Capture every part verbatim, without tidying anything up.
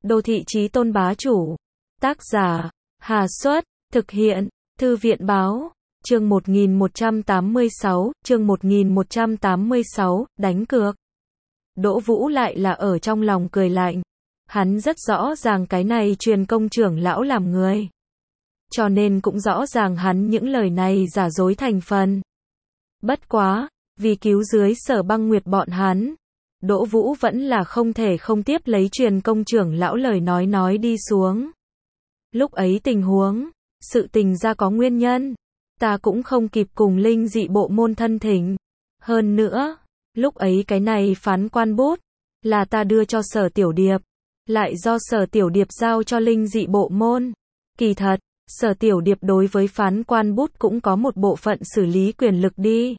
Đô thị chí tôn bá chủ. Tác giả, Hà Xuất, thực hiện, Thư viện báo, chương một nghìn một trăm tám mươi sáu, chương một nghìn một trăm tám mươi sáu, đánh cược. Đỗ Vũ lại là ở trong lòng cười lạnh. Hắn rất rõ ràng cái này truyền công trưởng lão làm người. Cho nên cũng rõ ràng hắn những lời này giả dối thành phần. Bất quá, vì cứu dưới Sở Băng Nguyệt bọn hắn, Đỗ Vũ vẫn là không thể không tiếp lấy truyền công trưởng lão lời nói nói đi xuống. Lúc ấy tình huống, sự tình ra có nguyên nhân, ta cũng không kịp cùng linh dị bộ môn thân thỉnh. Hơn nữa, lúc ấy cái này phán quan bút, là ta đưa cho Sở Tiểu Điệp, lại do Sở Tiểu Điệp giao cho linh dị bộ môn. Kỳ thật, Sở Tiểu Điệp đối với phán quan bút cũng có một bộ phận xử lý quyền lực đi.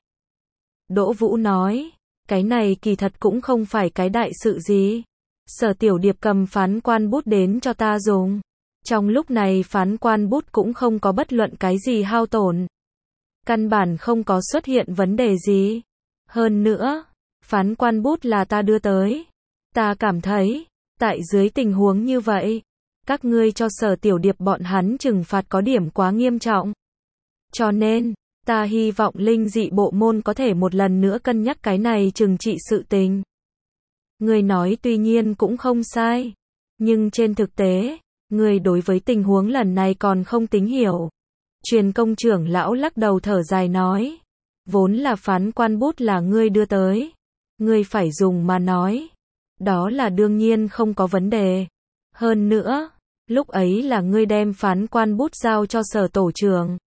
Đỗ Vũ nói, cái này kỳ thật cũng không phải cái đại sự gì. Sở Tiểu Điệp cầm phán quan bút đến cho ta dùng. Trong lúc này phán quan bút cũng không có bất luận cái gì hao tổn. Căn bản không có xuất hiện vấn đề gì. Hơn nữa, phán quan bút là ta đưa tới. Ta cảm thấy, tại dưới tình huống như vậy, các ngươi cho Sở Tiểu Điệp bọn hắn trừng phạt có điểm quá nghiêm trọng. Cho nên, ta hy vọng linh dị bộ môn có thể một lần nữa cân nhắc cái này trừng trị sự tình. Người nói tuy nhiên cũng không sai. Nhưng trên thực tế, người đối với tình huống lần này còn không tính hiểu. Truyền công trưởng lão lắc đầu thở dài nói. Vốn là phán quan bút là ngươi đưa tới. Ngươi phải dùng mà nói. Đó là đương nhiên không có vấn đề. Hơn nữa, lúc ấy là ngươi đem phán quan bút giao cho Sở Tổ trưởng.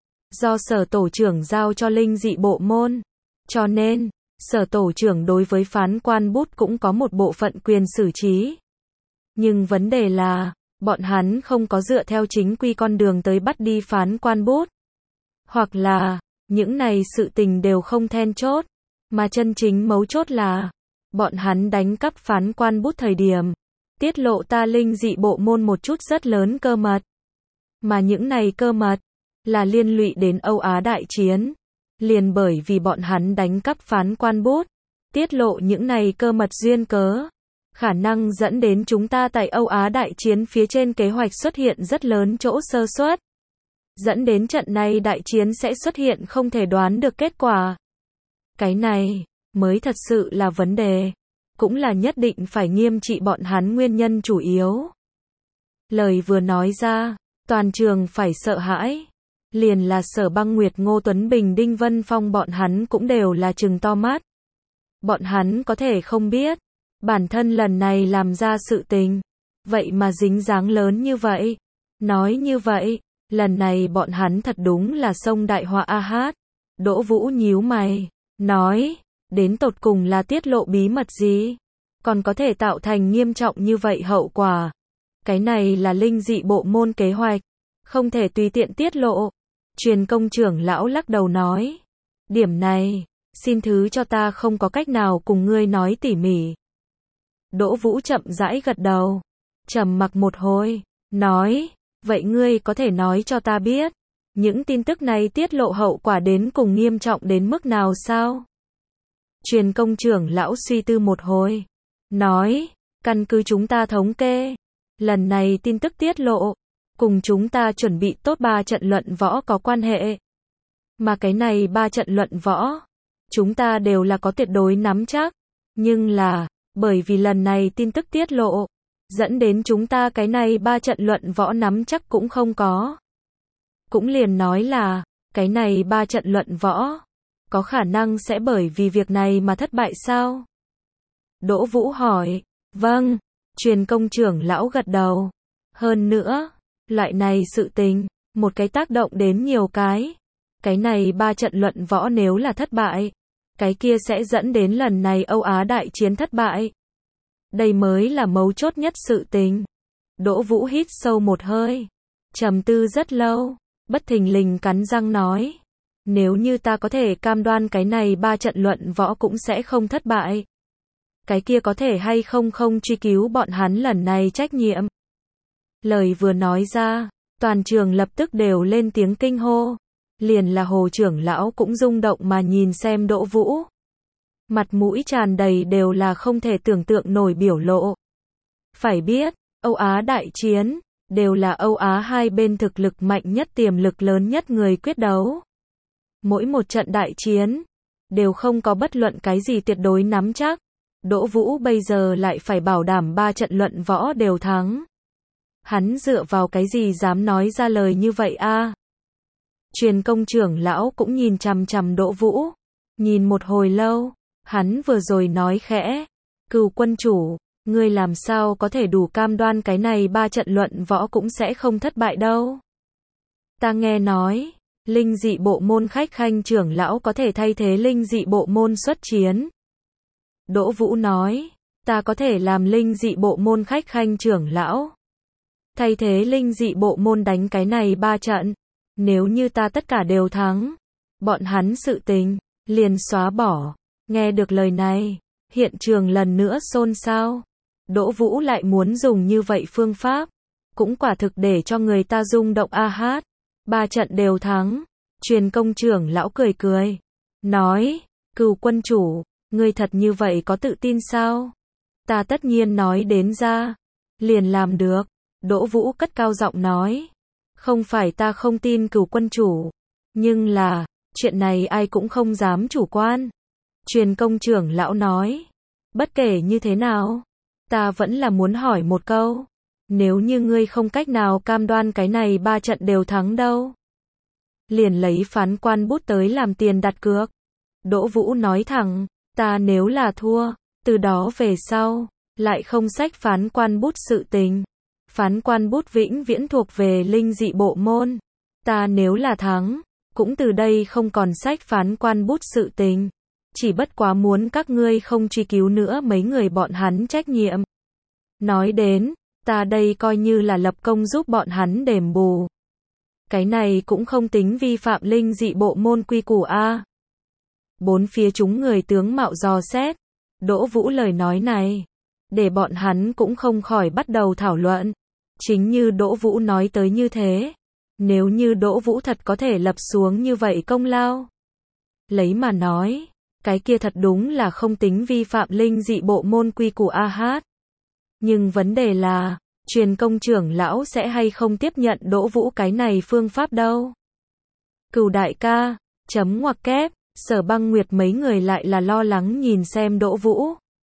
Do Sở Tổ trưởng giao cho linh dị bộ môn. Cho nên, Sở Tổ trưởng đối với phán quan bút cũng có một bộ phận quyền xử trí. Nhưng vấn đề là, bọn hắn không có dựa theo chính quy con đường tới bắt đi phán quan bút. Hoặc là, những này sự tình đều không then chốt. Mà chân chính mấu chốt là, bọn hắn đánh cắp phán quan bút thời điểm, tiết lộ ta linh dị bộ môn một chút rất lớn cơ mật. Mà những này cơ mật, là liên lụy đến Âu Á đại chiến. Liền bởi vì bọn hắn đánh cắp phán quan bút, tiết lộ những này cơ mật duyên cớ, khả năng dẫn đến chúng ta tại Âu Á đại chiến phía trên kế hoạch xuất hiện rất lớn chỗ sơ suất. Dẫn đến trận này đại chiến sẽ xuất hiện không thể đoán được kết quả. Cái này, mới thật sự là vấn đề. Cũng là nhất định phải nghiêm trị bọn hắn nguyên nhân chủ yếu. Lời vừa nói ra, toàn trường phải sợ hãi. Liền là Sở Băng Nguyệt, Ngô Tuấn Bình, Đinh Vân Phong bọn hắn cũng đều là trừng to mắt. Bọn hắn có thể không biết, bản thân lần này làm ra sự tình, vậy mà dính dáng lớn như vậy. Nói như vậy, lần này bọn hắn thật đúng là sông đại họa a hát. Đỗ Vũ nhíu mày, nói, đến tột cùng là tiết lộ bí mật gì? Còn có thể tạo thành nghiêm trọng như vậy hậu quả. Cái này là linh dị bộ môn kế hoạch, không thể tùy tiện tiết lộ. Truyền công trưởng lão lắc đầu nói. Điểm này, xin thứ cho ta không có cách nào cùng ngươi nói tỉ mỉ. Đỗ Vũ chậm rãi gật đầu. Trầm mặc một hồi, nói, vậy ngươi có thể nói cho ta biết, những tin tức này tiết lộ hậu quả đến cùng nghiêm trọng đến mức nào sao? Truyền công trưởng lão suy tư một hồi, nói, căn cứ chúng ta thống kê, lần này tin tức tiết lộ, cùng chúng ta chuẩn bị tốt ba trận luận võ có quan hệ. Mà cái này ba trận luận võ, chúng ta đều là có tuyệt đối nắm chắc. Nhưng là, bởi vì lần này tin tức tiết lộ, dẫn đến chúng ta cái này ba trận luận võ nắm chắc cũng không có. Cũng liền nói là, cái này ba trận luận võ, có khả năng sẽ bởi vì việc này mà thất bại sao? Đỗ Vũ hỏi, vâng, truyền công trưởng lão gật đầu. Hơn nữa, loại này sự tình, một cái tác động đến nhiều cái. Cái này ba trận luận võ nếu là thất bại, cái kia sẽ dẫn đến lần này Âu Á đại chiến thất bại. Đây mới là mấu chốt nhất sự tình. Đỗ Vũ hít sâu một hơi, trầm tư rất lâu, bất thình lình cắn răng nói. Nếu như ta có thể cam đoan cái này ba trận luận võ cũng sẽ không thất bại. Cái kia có thể hay không không truy cứu bọn hắn lần này trách nhiệm. Lời vừa nói ra, toàn trường lập tức đều lên tiếng kinh hô. Liền là Hồ trưởng lão cũng rung động mà nhìn xem Đỗ Vũ. Mặt mũi tràn đầy đều là không thể tưởng tượng nổi biểu lộ. Phải biết, Âu Á đại chiến, đều là Âu Á hai bên thực lực mạnh nhất tiềm lực lớn nhất người quyết đấu. Mỗi một trận đại chiến, đều không có bất luận cái gì tuyệt đối nắm chắc. Đỗ Vũ bây giờ lại phải bảo đảm ba trận luận võ đều thắng. Hắn dựa vào cái gì dám nói ra lời như vậy a? Truyền công trưởng lão cũng nhìn chằm chằm Đỗ Vũ, nhìn một hồi lâu, hắn vừa rồi nói khẽ, Cửu quân chủ, ngươi làm sao có thể đủ cam đoan cái này ba trận luận võ cũng sẽ không thất bại đâu. Ta nghe nói, linh dị bộ môn khách khanh trưởng lão có thể thay thế linh dị bộ môn xuất chiến. Đỗ Vũ nói, ta có thể làm linh dị bộ môn khách khanh trưởng lão. Thay thế linh dị bộ môn đánh cái này ba trận. Nếu như ta tất cả đều thắng, bọn hắn sự tình, liền xóa bỏ. Nghe được lời này, hiện trường lần nữa xôn xao. Đỗ Vũ lại muốn dùng như vậy phương pháp, cũng quả thực để cho người ta rung động a hát. Ba trận đều thắng, truyền công trưởng lão cười cười, nói, Cửu quân chủ, ngươi thật như vậy có tự tin sao? Ta tất nhiên nói đến ra, liền làm được. Đỗ Vũ cất cao giọng nói, không phải ta không tin Cửu quân chủ, nhưng là, chuyện này ai cũng không dám chủ quan. Truyền công trưởng lão nói, bất kể như thế nào, ta vẫn là muốn hỏi một câu, nếu như ngươi không cách nào cam đoan cái này ba trận đều thắng đâu, liền lấy phán quan bút tới làm tiền đặt cược. Đỗ Vũ nói thẳng, ta nếu là thua, từ đó về sau, lại không xách phán quan bút sự tình. Phán quan bút vĩnh viễn thuộc về linh dị bộ môn. Ta nếu là thắng, cũng từ đây không còn xách phán quan bút sự tình. Chỉ bất quá muốn các ngươi không truy cứu nữa mấy người bọn hắn trách nhiệm. Nói đến, ta đây coi như là lập công giúp bọn hắn đền bù. Cái này cũng không tính vi phạm linh dị bộ môn quy củ a. Bốn phía chúng người tướng mạo dò xét. Đỗ Vũ lời nói này, để bọn hắn cũng không khỏi bắt đầu thảo luận. Chính như Đỗ Vũ nói tới như thế, nếu như Đỗ Vũ thật có thể lập xuống như vậy công lao, lấy mà nói, cái kia thật đúng là không tính vi phạm linh dị bộ môn quy củ a hát. Nhưng vấn đề là, truyền công trưởng lão sẽ hay không tiếp nhận Đỗ Vũ cái này phương pháp đâu. Cửu đại ca, chấm ngoặc kép, Sở Băng Nguyệt mấy người lại là lo lắng nhìn xem Đỗ Vũ.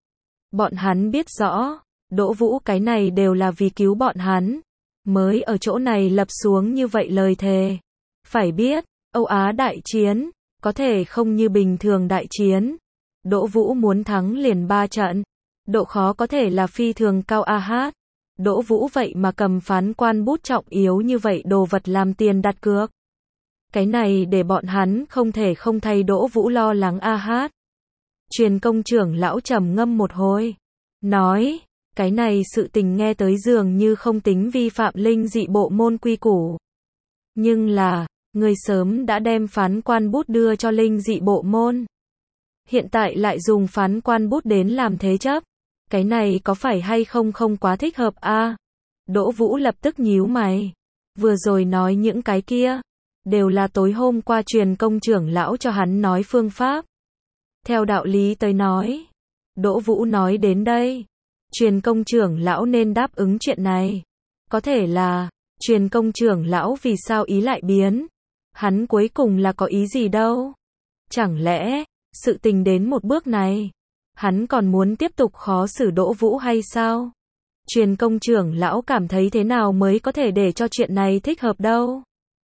Bọn hắn biết rõ, Đỗ Vũ cái này đều là vì cứu bọn hắn, mới ở chỗ này lập xuống như vậy lời thề. Phải biết, Âu Á đại chiến, có thể không như bình thường đại chiến. Đỗ Vũ muốn thắng liền ba trận, độ khó có thể là phi thường cao a hát. Đỗ Vũ vậy mà cầm phán quan bút trọng yếu như vậy đồ vật làm tiền đặt cược. Cái này để bọn hắn không thể không thay Đỗ Vũ lo lắng a hát. Truyền công trưởng lão trầm ngâm một hồi, nói, cái này sự tình nghe tới dường như không tính vi phạm linh dị bộ môn quy củ. Nhưng là, người sớm đã đem phán quan bút đưa cho linh dị bộ môn. Hiện tại lại dùng phán quan bút đến làm thế chấp. Cái này có phải hay không không quá thích hợp a? À? Đỗ Vũ lập tức nhíu mày. Vừa rồi nói những cái kia, đều là tối hôm qua truyền công trưởng lão cho hắn nói phương pháp. Theo đạo lý tới nói, Đỗ Vũ nói đến đây, truyền công trưởng lão nên đáp ứng chuyện này. Có thể là, truyền công trưởng lão vì sao ý lại biến? Hắn cuối cùng là có ý gì đâu? Chẳng lẽ, sự tình đến một bước này, hắn còn muốn tiếp tục khó xử Đỗ Vũ hay sao? Truyền công trưởng lão cảm thấy thế nào mới có thể để cho chuyện này thích hợp đâu?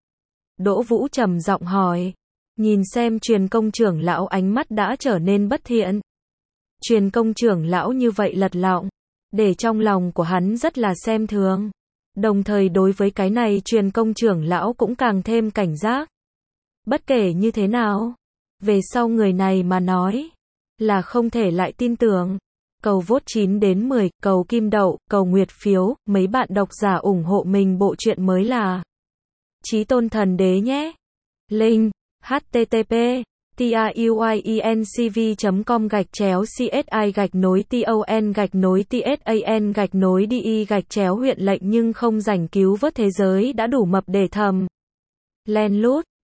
Đỗ Vũ trầm giọng hỏi, nhìn xem truyền công trưởng lão ánh mắt đã trở nên bất thiện. Truyền công trưởng lão như vậy lật lọng, để trong lòng của hắn rất là xem thường. Đồng thời đối với cái này truyền công trưởng lão cũng càng thêm cảnh giác. Bất kể như thế nào, về sau người này mà nói, là không thể lại tin tưởng. Cầu vote chín đến mười, cầu kim đậu, cầu nguyệt phiếu, mấy bạn độc giả ủng hộ mình bộ truyện mới là Chí Tôn Thần Đế nhé. Link http truyencv com gạch chéo csi gạch nối ton gạch nối tsan gạch nối đi gạch chéo huyện lệnh nhưng không rảnh cứu vớt thế giới đã đủ mập để thầm. Len lút